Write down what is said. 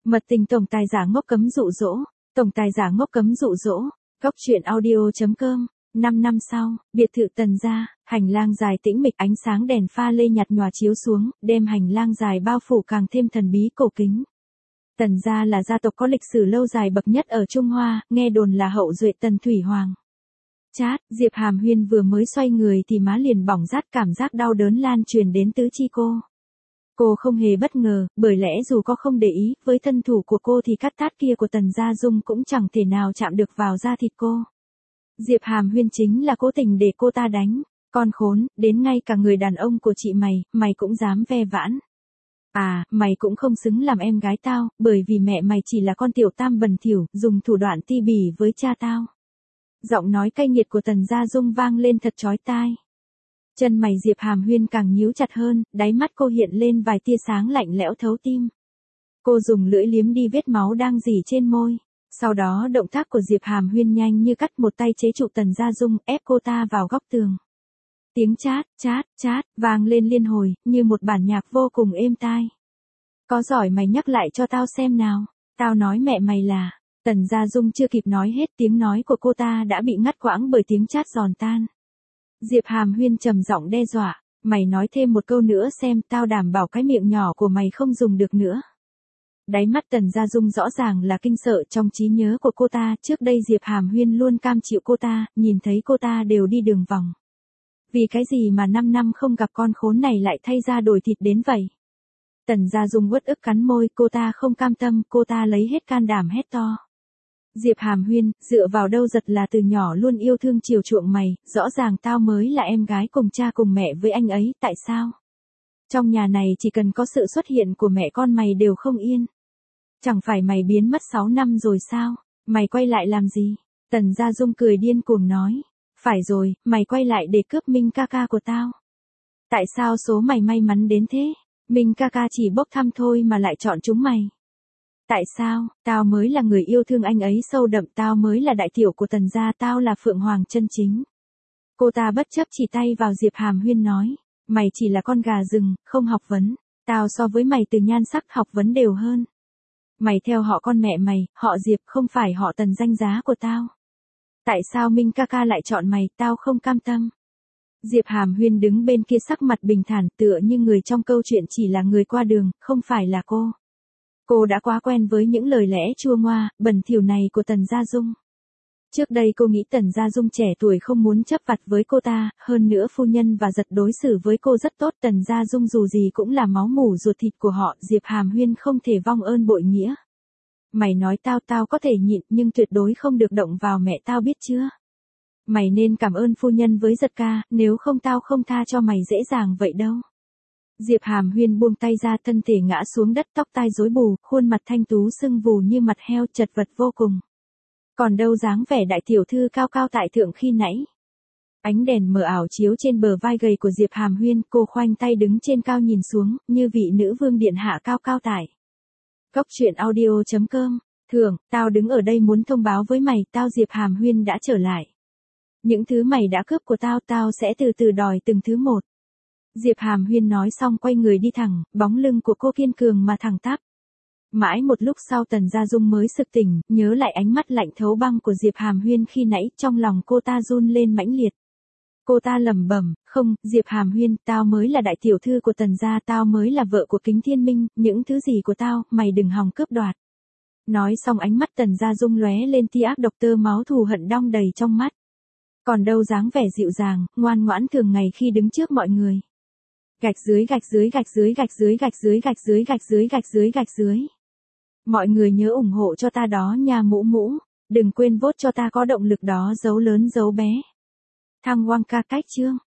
Mật tình tổng tài giả ngốc cấm dụ dỗ, tổng tài giả ngốc cấm dụ dỗ, góc truyện audio.com. 5 năm sau, biệt thự Tần gia, hành lang dài tĩnh mịch, ánh sáng đèn pha lê nhạt nhòa chiếu xuống, đem hành lang dài bao phủ càng thêm thần bí cổ kính. Tần gia là gia tộc có lịch sử lâu dài bậc nhất ở Trung Hoa, nghe đồn là hậu duệ Tần Thủy Hoàng. Chát, Diệp Hàm Huyên vừa mới xoay người thì má liền bỏng rát, cảm giác đau đớn lan truyền đến tứ chi cô. Cô không hề bất ngờ, bởi lẽ dù có không để ý, với thân thủ của cô thì cắt tát kia của Tần Gia Dung cũng chẳng thể nào chạm được vào da thịt cô. Diệp Hàm Huyên chính là cố tình để cô ta đánh. Con khốn, đến ngay cả người đàn ông của chị mày cũng dám ve vãn. À, mày cũng không xứng làm em gái tao, bởi vì mẹ mày chỉ là con tiểu tam bẩn thỉu, dùng thủ đoạn ti bỉ với cha tao. Giọng nói cay nghiệt của Tần Gia Dung vang lên thật chói tai. Chân mày Diệp Hàm Huyên càng nhíu chặt hơn, đáy mắt cô hiện lên vài tia sáng lạnh lẽo thấu tim. Cô dùng lưỡi liếm đi vết máu đang rỉ trên môi. Sau đó động tác của Diệp Hàm Huyên nhanh như cắt, một tay chế trụ Tần Gia Dung, ép cô ta vào góc tường. Tiếng chát, chát, chát, vang lên liên hồi, như một bản nhạc vô cùng êm tai. Có giỏi mày nhắc lại cho tao xem nào, tao nói mẹ mày là... Tần Gia Dung chưa kịp nói hết, tiếng nói của cô ta đã bị ngắt quãng bởi tiếng chát giòn tan. Diệp Hàm Huyên trầm giọng đe dọa, mày nói thêm một câu nữa xem, tao đảm bảo cái miệng nhỏ của mày không dùng được nữa. Đáy mắt Tần Gia Dung rõ ràng là kinh sợ. Trong trí nhớ của cô ta, trước đây Diệp Hàm Huyên luôn cam chịu cô ta, nhìn thấy cô ta đều đi đường vòng. Vì cái gì mà 5 năm không gặp con khốn này lại thay ra đổi thịt đến vậy? Tần Gia Dung uất ức cắn môi, cô ta không cam tâm, cô ta lấy hết can đảm hét to. Diệp Hàm Huyên, dựa vào đâu giật là từ nhỏ luôn yêu thương chiều chuộng mày, rõ ràng tao mới là em gái cùng cha cùng mẹ với anh ấy, tại sao? Trong nhà này chỉ cần có sự xuất hiện của mẹ con mày đều không yên. Chẳng phải mày biến mất 6 năm rồi sao? Mày quay lại làm gì? Tần Gia Dung cười điên cuồng nói. Phải rồi, mày quay lại để cướp Minh ca ca của tao. Tại sao số mày may mắn đến thế? Minh ca ca chỉ bốc thăm thôi mà lại chọn chúng mày. Tại sao, tao mới là người yêu thương anh ấy sâu đậm, tao mới là đại tiểu của Tần gia, tao là Phượng Hoàng chân chính. Cô ta bất chấp chỉ tay vào Diệp Hàm Huyên nói, mày chỉ là con gà rừng, không học vấn, tao so với mày từ nhan sắc học vấn đều hơn. Mày theo họ con mẹ mày, họ Diệp không phải họ Tần danh giá của tao. Tại sao Minh ca ca lại chọn mày, tao không cam tâm. Diệp Hàm Huyên đứng bên kia sắc mặt bình thản, tựa như người trong câu chuyện chỉ là người qua đường, không phải là cô. Cô đã quá quen với những lời lẽ chua ngoa, bẩn thỉu này của Tần Gia Dung. Trước đây cô nghĩ Tần Gia Dung trẻ tuổi không muốn chấp vặt với cô ta, hơn nữa phu nhân và giật đối xử với cô rất tốt. Tần Gia Dung dù gì cũng là máu mủ ruột thịt của họ, Diệp Hàm Huyên không thể vong ơn bội nghĩa. Mày nói tao có thể nhịn, nhưng tuyệt đối không được động vào mẹ tao, biết chưa? Mày nên cảm ơn phu nhân với giật ca, nếu không tao không tha cho mày dễ dàng vậy đâu. Diệp Hàm Huyên buông tay ra, thân thể ngã xuống đất, tóc tai rối bù, khuôn mặt thanh tú sưng vù như mặt heo, chật vật vô cùng. Còn đâu dáng vẻ đại tiểu thư cao cao tại thượng khi nãy. Ánh đèn mờ ảo chiếu trên bờ vai gầy của Diệp Hàm Huyên, cô khoanh tay đứng trên cao nhìn xuống, như vị nữ vương điện hạ cao cao tại. Góc truyện audio.com. Thường, tao đứng ở đây muốn thông báo với mày, tao Diệp Hàm Huyên đã trở lại. Những thứ mày đã cướp của tao sẽ từ từ đòi từng thứ một. Diệp Hàm Huyên nói xong quay người đi thẳng, bóng lưng của cô kiên cường mà thẳng tắp. Mãi một lúc sau Tần Gia Dung mới sực tỉnh, nhớ lại ánh mắt lạnh thấu băng của Diệp Hàm Huyên khi nãy, trong lòng cô ta run lên mãnh liệt. Cô ta lẩm bẩm, không, Diệp Hàm Huyên, tao mới là đại tiểu thư của Tần gia, tao mới là vợ của Kính Thiên Minh, những thứ gì của tao, mày đừng hòng cướp đoạt. Nói xong ánh mắt Tần Gia Dung lóe lên tia ác độc, tơ máu thù hận đong đầy trong mắt. Còn đâu dáng vẻ dịu dàng, ngoan ngoãn thường ngày khi đứng trước mọi người. Gạch dưới gạch dưới gạch dưới gạch dưới gạch dưới gạch dưới gạch dưới gạch dưới gạch dưới. Mọi người nhớ ủng hộ cho ta đó nha mũ mũ, đừng quên vote cho ta có động lực đó, dấu lớn dấu bé. Thăng Wang ca cách chương.